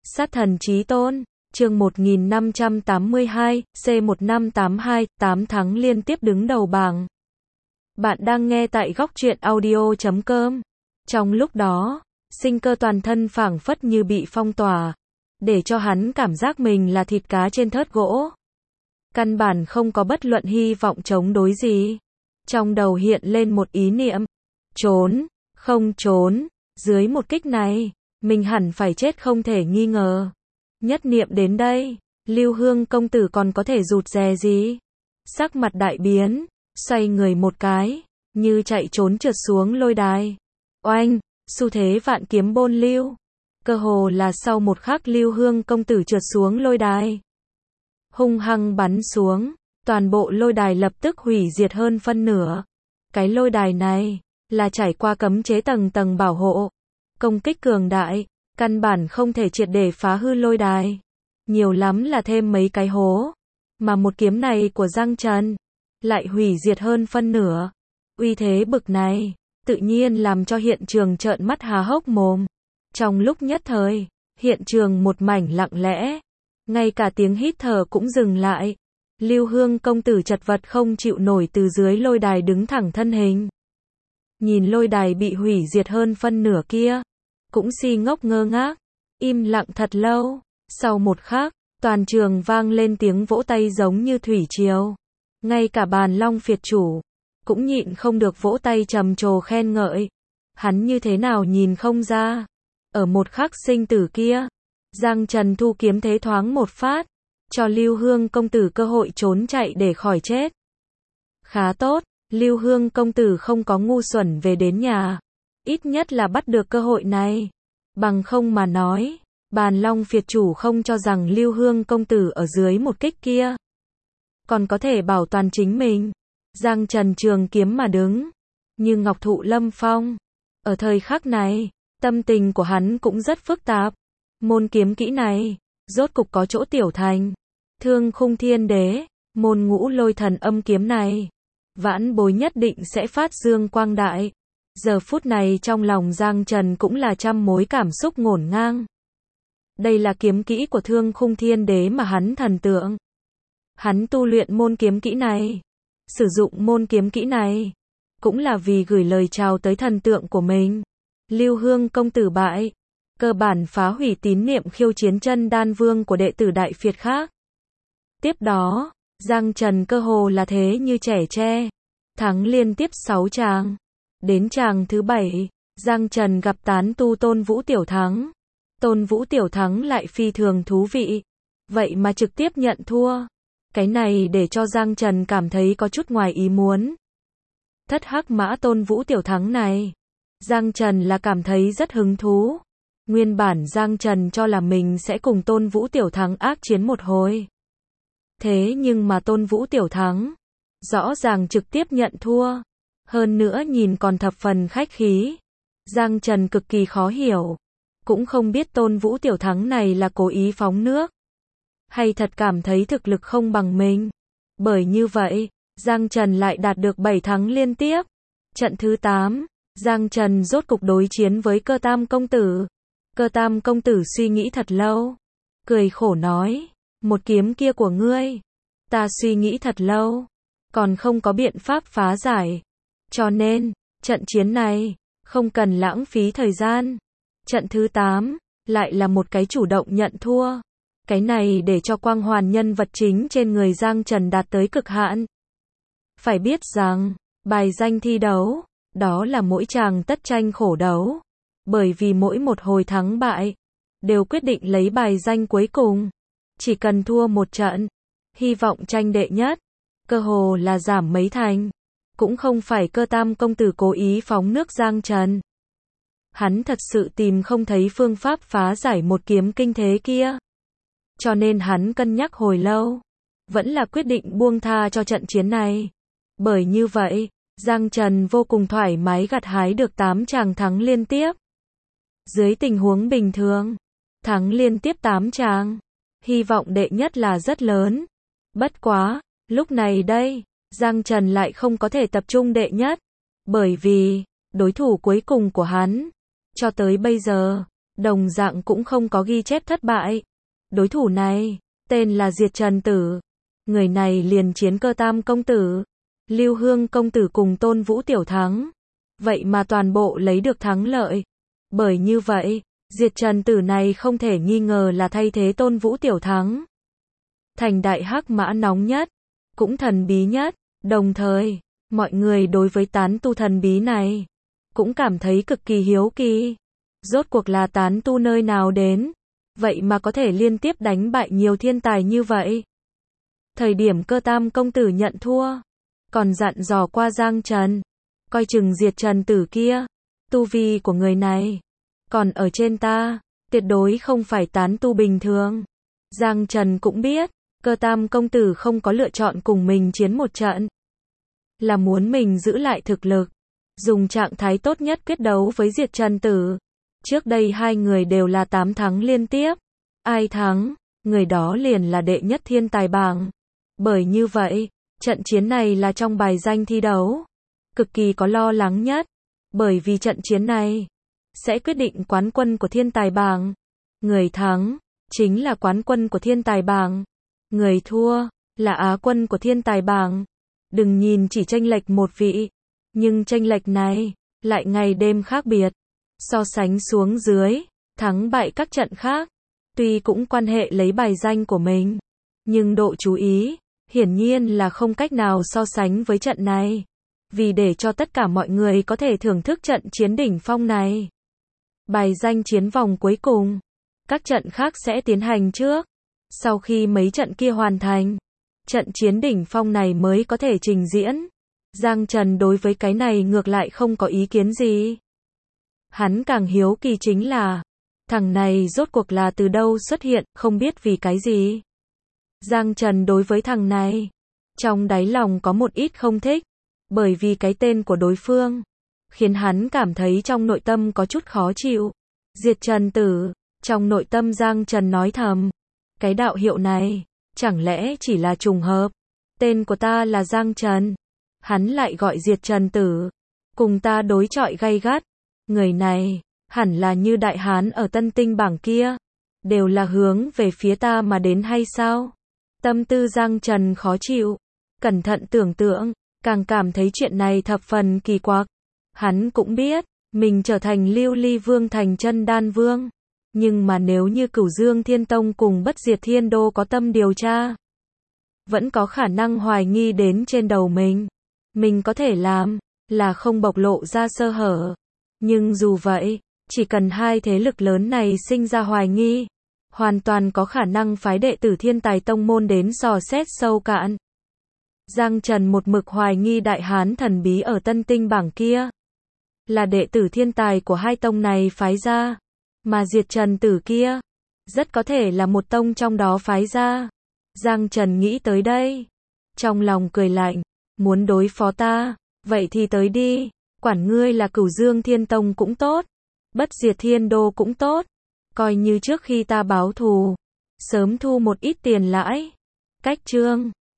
Sát thần chí tôn, chương 1582, C1582, 8 tháng liên tiếp đứng đầu bảng. Bạn đang nghe tại góc truyện audio.com. Trong lúc đó, Sinh Cơ toàn thân phảng phất như bị phong tỏa, để cho hắn cảm giác mình là thịt cá trên thớt gỗ. Căn bản không có bất luận hy vọng chống đối gì. Trong đầu hiện lên một ý niệm, trốn, không trốn, dưới một kích này, mình hẳn phải chết không thể nghi ngờ. Nhất niệm đến đây, Lưu Hương công tử còn có thể rụt rè gì? Sắc mặt đại biến, xoay người một cái, như chạy trốn trượt xuống lôi đài. Oanh, xu thế vạn kiếm bôn lưu. Cơ hồ là sau một khắc Lưu Hương công tử trượt xuống lôi đài. Hung hăng bắn xuống, toàn bộ lôi đài lập tức hủy diệt hơn phân nửa. Cái lôi đài này, là trải qua cấm chế tầng tầng bảo hộ. Công kích cường đại, căn bản không thể triệt để phá hư lôi đài. Nhiều lắm là thêm mấy cái hố. Mà một kiếm này của Giang Trần, lại hủy diệt hơn phân nửa. Uy thế bực này, tự nhiên làm cho hiện trường trợn mắt há hốc mồm. Trong lúc nhất thời, hiện trường một mảnh lặng lẽ. Ngay cả tiếng hít thở cũng dừng lại. Lưu Hương công tử chật vật không chịu nổi từ dưới lôi đài đứng thẳng thân hình. Nhìn lôi đài bị hủy diệt hơn phân nửa kia, cũng si ngốc ngơ ngác, im lặng thật lâu. Sau một khắc, toàn trường vang lên tiếng vỗ tay giống như thủy triều. Ngay cả Bàn Long phiệt chủ, cũng nhịn không được vỗ tay trầm trồ khen ngợi. Hắn như thế nào nhìn không ra. Ở một khắc sinh tử kia, Giang Trần thu kiếm thế thoáng một phát, cho Lưu Hương công tử cơ hội trốn chạy để khỏi chết. Khá tốt, Lưu Hương công tử không có ngu xuẩn về đến nhà. Ít nhất là bắt được cơ hội này. Bằng không mà nói, Bàn Long phiệt chủ không cho rằng Lưu Hương công tử ở dưới một kích kia còn có thể bảo toàn chính mình. Giang Trần trường kiếm mà đứng, như ngọc thụ lâm phong. Ở thời khắc này, tâm tình của hắn cũng rất phức tạp. Môn kiếm kỹ này, rốt cục có chỗ tiểu thành. Thương Khung Thiên Đế, môn Ngũ Lôi Thần Âm kiếm này, vãn bối nhất định sẽ phát dương quang đại. Giờ phút này trong lòng Giang Trần cũng là trăm mối cảm xúc ngổn ngang. Đây là kiếm kỹ của Thương Khung Thiên Đế mà hắn thần tượng. Hắn tu luyện môn kiếm kỹ này, sử dụng môn kiếm kỹ này, cũng là vì gửi lời chào tới thần tượng của mình. Lưu Hương công tử bại, cơ bản phá hủy tín niệm khiêu chiến chân đan vương của đệ tử đại phiệt khác. Tiếp đó, Giang Trần cơ hồ là thế như trẻ tre, thắng liên tiếp 6 tràng. Đến tràng thứ 7, Giang Trần gặp tán tu Tôn Vũ Tiểu Thắng. Tôn Vũ Tiểu Thắng lại phi thường thú vị, vậy mà trực tiếp nhận thua. Cái này để cho Giang Trần cảm thấy có chút ngoài ý muốn. Thất hắc mã Tôn Vũ Tiểu Thắng này, Giang Trần là cảm thấy rất hứng thú. Nguyên bản Giang Trần cho là mình sẽ cùng Tôn Vũ Tiểu Thắng ác chiến một hồi. Thế nhưng mà Tôn Vũ Tiểu Thắng, rõ ràng trực tiếp nhận thua. Hơn nữa nhìn còn thập phần khách khí. Giang Trần cực kỳ khó hiểu. Cũng không biết Tôn Vũ Tiểu Thắng này là cố ý phóng nước, hay thật cảm thấy thực lực không bằng mình. Bởi như vậy, Giang Trần lại đạt được 7 thắng liên tiếp. Trận thứ 8, Giang Trần rốt cục đối chiến với Cơ Tam công tử. Cơ Tam công tử suy nghĩ thật lâu, cười khổ nói, một kiếm kia của ngươi, ta suy nghĩ thật lâu, còn không có biện pháp phá giải. Cho nên, trận chiến này, không cần lãng phí thời gian. Trận thứ 8, lại là một cái chủ động nhận thua. Cái này để cho quang hoàn nhân vật chính trên người Giang Trần đạt tới cực hạn. Phải biết rằng, bài danh thi đấu, đó là mỗi chàng tất tranh khổ đấu. Bởi vì mỗi một hồi thắng bại, đều quyết định lấy bài danh cuối cùng. Chỉ cần thua một trận, hy vọng tranh đệ nhất, cơ hồ là giảm mấy thành. Cũng không phải Cơ Tam công tử cố ý phóng nước Giang Trần. Hắn thật sự tìm không thấy phương pháp phá giải một kiếm kinh thế kia. Cho nên hắn cân nhắc hồi lâu, vẫn là quyết định buông tha cho trận chiến này. Bởi như vậy, Giang Trần vô cùng thoải mái gặt hái được 8 tràng thắng liên tiếp. Dưới tình huống bình thường, thắng liên tiếp 8 tràng, hy vọng đệ nhất là rất lớn. Bất quá, lúc này đây, Giang Trần lại không có thể tập trung đệ nhất. Bởi vì, đối thủ cuối cùng của hắn, cho tới bây giờ, đồng dạng cũng không có ghi chép thất bại. Đối thủ này, tên là Diệt Trần Tử. Người này liền chiến Cơ Tam công tử, Lưu Hương công tử cùng Tôn Vũ tiểu thắng. Vậy mà toàn bộ lấy được thắng lợi. Bởi như vậy, Diệt Trần Tử này không thể nghi ngờ là thay thế Tôn Vũ tiểu thắng. Thành đại hắc mã nóng nhất, cũng thần bí nhất. Đồng thời, mọi người đối với tán tu thần bí này, cũng cảm thấy cực kỳ hiếu kỳ. Rốt cuộc là tán tu nơi nào đến, vậy mà có thể liên tiếp đánh bại nhiều thiên tài như vậy. Thời điểm Cơ Tam công tử nhận thua, còn dặn dò qua Giang Trần, coi chừng Diệt Trần Tử kia, tu vi của người này, còn ở trên ta, tuyệt đối không phải tán tu bình thường. Giang Trần cũng biết, Cơ Tam công tử không có lựa chọn cùng mình chiến một trận, là muốn mình giữ lại thực lực, dùng trạng thái tốt nhất quyết đấu với Diệt Trần Tử. Trước đây hai người đều là 8 thắng liên tiếp, ai thắng, người đó liền là đệ nhất thiên tài bảng. Bởi như vậy, trận chiến này là trong bài danh thi đấu, cực kỳ có lo lắng nhất, bởi vì trận chiến này sẽ quyết định quán quân của thiên tài bảng. Người thắng chính là quán quân của thiên tài bảng, người thua là á quân của thiên tài bảng. Đừng nhìn chỉ chênh lệch một vị, nhưng chênh lệch này lại ngày đêm khác biệt. So sánh xuống dưới, thắng bại các trận khác, tuy cũng quan hệ lấy bài danh của mình, nhưng độ chú ý, hiển nhiên là không cách nào so sánh với trận này. Vì để cho tất cả mọi người có thể thưởng thức trận chiến đỉnh phong này, bài danh chiến vòng cuối cùng, các trận khác sẽ tiến hành trước. Sau khi mấy trận kia hoàn thành, trận chiến đỉnh phong này mới có thể trình diễn. Giang Trần đối với cái này ngược lại không có ý kiến gì. Hắn càng hiếu kỳ chính là, thằng này rốt cuộc là từ đâu xuất hiện, không biết vì cái gì. Giang Trần đối với thằng này, trong đáy lòng có một ít không thích, bởi vì cái tên của đối phương, khiến hắn cảm thấy trong nội tâm có chút khó chịu. Diệt Trần Tử, trong nội tâm Giang Trần nói thầm, cái đạo hiệu này, chẳng lẽ chỉ là trùng hợp. Tên của ta là Giang Trần, hắn lại gọi Diệt Trần Tử, cùng ta đối chọi gay gắt. Người này, hẳn là như đại hán ở Tân Tinh bảng kia, đều là hướng về phía ta mà đến hay sao? Tâm tư Giang Trần khó chịu, cẩn thận tưởng tượng, càng cảm thấy chuyện này thập phần kỳ quặc. Hắn cũng biết, mình trở thành Lưu Ly Vương thành Chân Đan Vương, nhưng mà nếu như Cửu Dương Thiên Tông cùng Bất Diệt Thiên Đô có tâm điều tra, vẫn có khả năng hoài nghi đến trên đầu mình. Mình có thể làm là không bộc lộ ra sơ hở. Nhưng dù vậy, chỉ cần hai thế lực lớn này sinh ra hoài nghi, hoàn toàn có khả năng phái đệ tử Thiên Tài Tông môn đến dò xét sâu cạn. Giang Trần một mực hoài nghi đại hán thần bí ở Tân Tinh bảng kia là đệ tử thiên tài của hai tông này phái ra, mà Diệt Trần Tử kia rất có thể là một tông trong đó phái ra. Giang Trần nghĩ tới đây, trong lòng cười lạnh, muốn đối phó ta, vậy thì tới đi, quản ngươi là Cửu Dương Thiên Tông cũng tốt, Bất Diệt Thiên Đô cũng tốt, coi như trước khi ta báo thù, sớm thu một ít tiền lãi. Cách chương